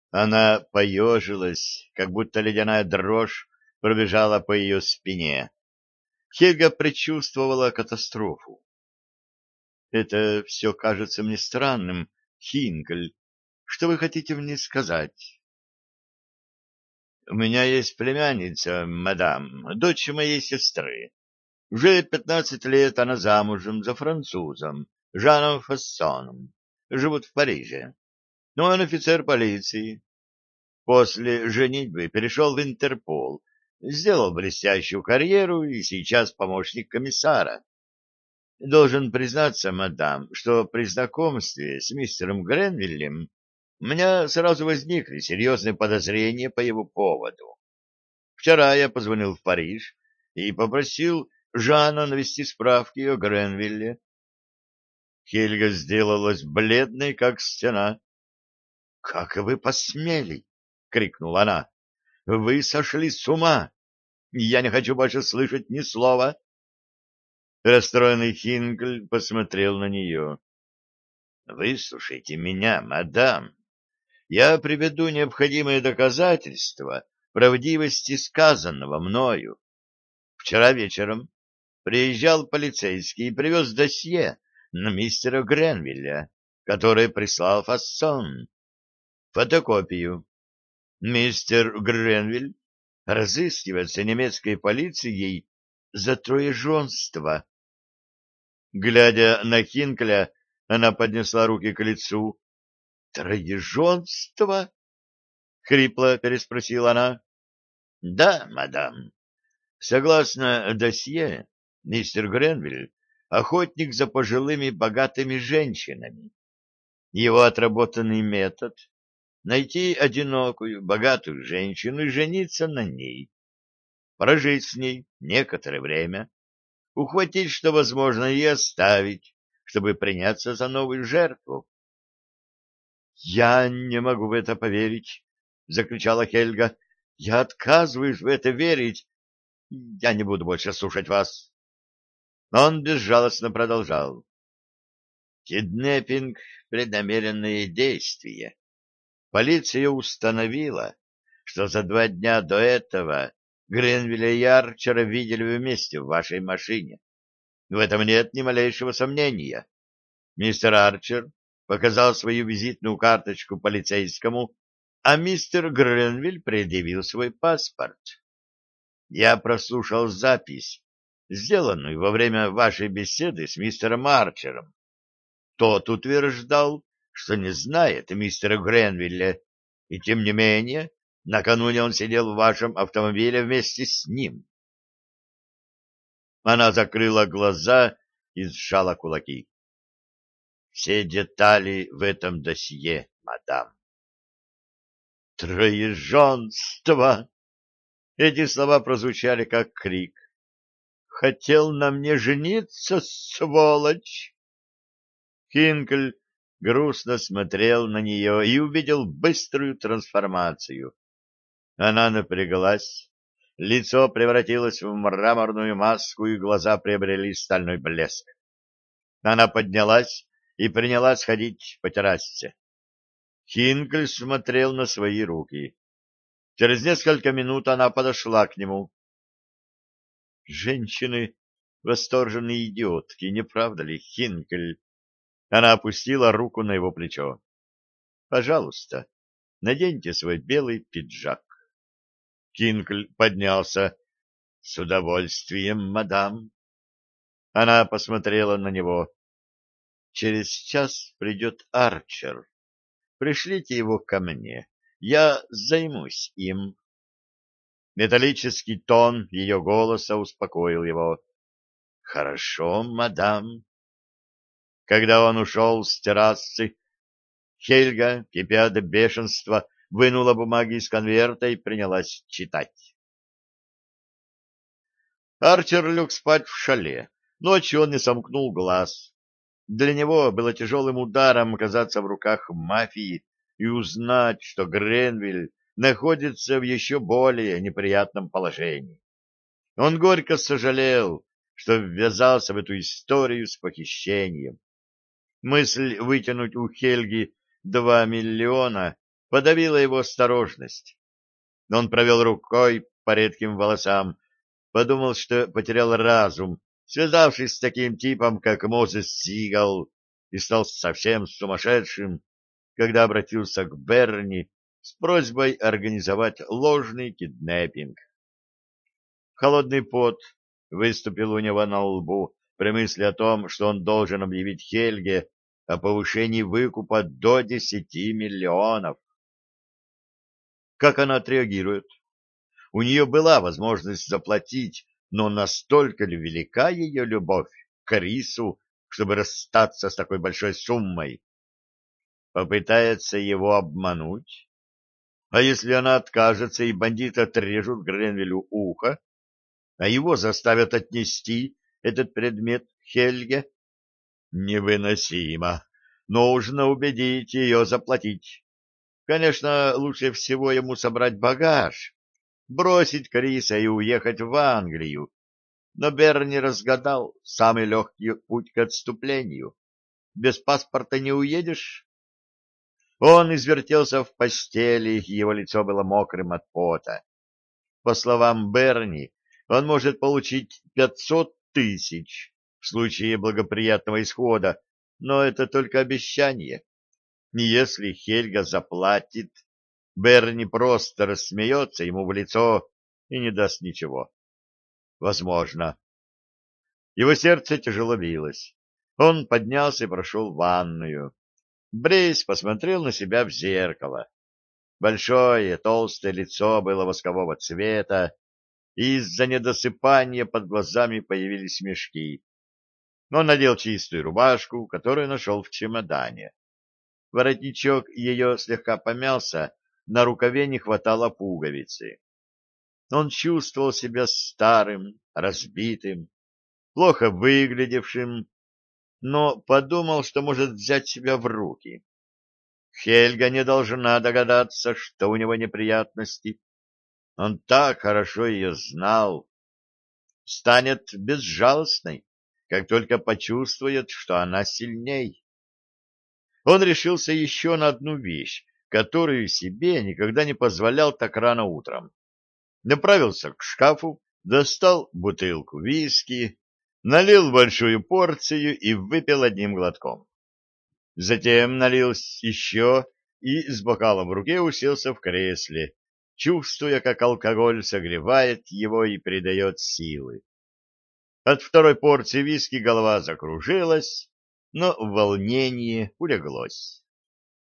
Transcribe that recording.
Она поежилась, как будто ледяная дрожь пробежала по ее спине. Хельга предчувствовала катастрофу. «Это все кажется мне странным, Хинкель. Что вы хотите мне сказать?» «У меня есть племянница, мадам, дочь моей сестры. Уже 15 лет она замужем за французом, Жаном Фассоном. Живут в Париже. Но он офицер полиции. После женитьбы перешел в Интерпол, сделал блестящую карьеру и сейчас помощник комиссара. Должен признаться, мадам, что при знакомстве с мистером Гренвиллем у меня сразу возникли серьезные подозрения по его поводу. Вчера я позвонил в Париж и попросил Жана навести справки о Гренвилле. Хельга сделалась бледной, как стена. — Как вы посмели? — крикнула она. — Вы сошли с ума! Я не хочу больше слышать ни слова. Расстроенный Хинкль посмотрел на нее. — Выслушайте меня, мадам. Я приведу необходимые доказательства правдивости сказанного мною. Вчера вечером приезжал полицейский и привез досье на мистера Гренвилля, которое прислал Фассон. Фотокопию. Мистер Гренвиль разыскивается немецкой полицией за троеженство. Глядя на Хинкля, она поднесла руки к лицу. «Троеженство?» — хрипло переспросила она. «Да, мадам. Согласно досье, мистер Гренвиль — охотник за пожилыми богатыми женщинами. Его отработанный метод — найти одинокую, богатую женщину и жениться на ней, прожить с ней некоторое время, ухватить, что возможно, и оставить, чтобы приняться за новую жертву. «Я не могу в это поверить», — закричала Хельга. «Я отказываюсь в это верить. Я не буду больше слушать вас». Но он безжалостно продолжал. «Киднеппинг — преднамеренное действие. Полиция установила, что за 2 дня до этого Гренвилля и Арчера видели вместе в вашей машине. В этом нет ни малейшего сомнения. Мистер Арчер показал свою визитную карточку полицейскому, а мистер Гренвиль предъявил свой паспорт. Я прослушал запись, сделанную во время вашей беседы с мистером Арчером. Тот утверждал, что не знает мистера Гренвилля, и тем не менее накануне он сидел в вашем автомобиле вместе с ним. Она закрыла глаза и сжала кулаки. Все детали в этом досье, мадам. Троеженство! Эти слова прозвучали как крик. Хотел на мне жениться, сволочь! Хинкль грустно смотрел на нее и увидел быструю трансформацию. Она напряглась, лицо превратилось в мраморную маску, и глаза приобрели стальной блеск. Она поднялась и принялась ходить по террасе. Хинкль смотрел на свои руки. Через несколько минут она подошла к нему. «Женщины — восторженные идиотки, не правда ли, Хинкль?» Она опустила руку на его плечо. «Пожалуйста, наденьте свой белый пиджак». Хинкль поднялся. «С удовольствием, мадам». Она посмотрела на него. «Через час придет Арчер. Пришлите его ко мне. Я займусь им». Металлический тон ее голоса успокоил его. «Хорошо, мадам». Когда он ушел с террасы, Хельга, кипя до бешенства, вынула бумаги из конверта и принялась читать. Арчер лег спать в шале. Ночью он не сомкнул глаз. Для него было тяжелым ударом оказаться в руках мафии и узнать, что Гренвиль находится в еще более неприятном положении. Он горько сожалел, что ввязался в эту историю с похищением. Мысль вытянуть у Хельги 2 миллиона подавила его осторожность. Он провел рукой по редким волосам, подумал, что потерял разум, связавшись с таким типом, как Мозес Сигал, и стал совсем сумасшедшим, когда обратился к Берни с просьбой организовать ложный киднеппинг. Холодный пот выступил у него на лбу при мысли о том, что он должен объявить Хельге о повышении выкупа до 10 миллионов. Как она отреагирует? У нее была возможность заплатить, но настолько ли велика ее любовь к Рису, чтобы расстаться с такой большой суммой? Попытается его обмануть? А если она откажется, и бандиты отрежут Гренвиллю ухо, а его заставят отнести этот предмет Хельге? Невыносимо. Нужно убедить ее заплатить. Конечно, лучше всего ему собрать багаж, бросить Криса и уехать в Англию. Но Берни разгадал самый легкий путь к отступлению. Без паспорта не уедешь. Он извертелся в постели, и его лицо было мокрым от пота. По словам Берни, он может получить 500 тысяч в случае благоприятного исхода, но это только обещание. И если Хельга заплатит, Берни просто рассмеется ему в лицо и не даст ничего. Возможно. Его сердце тяжело билось. Он поднялся и прошел в ванную. Брейс посмотрел на себя в зеркало. Большое, толстое лицо было воскового цвета, и из-за недосыпания под глазами появились мешки. Он надел чистую рубашку, которую нашел в чемодане. Воротничок ее слегка помялся, на рукаве не хватало пуговицы. Он чувствовал себя старым, разбитым, плохо выглядевшим, но подумал, что может взять себя в руки. Хельга не должна догадаться, что у него неприятности. Он так хорошо ее знал. Станет безжалостной, как только почувствует, что она сильней. Он решился еще на одну вещь, которую себе никогда не позволял так рано утром. Направился к шкафу, достал бутылку виски, налил большую порцию и выпил одним глотком. Затем налил еще и с бокалом в руке уселся в кресле, чувствуя, как алкоголь согревает его и придает силы. От второй порции виски голова закружилась, но волнение улеглось.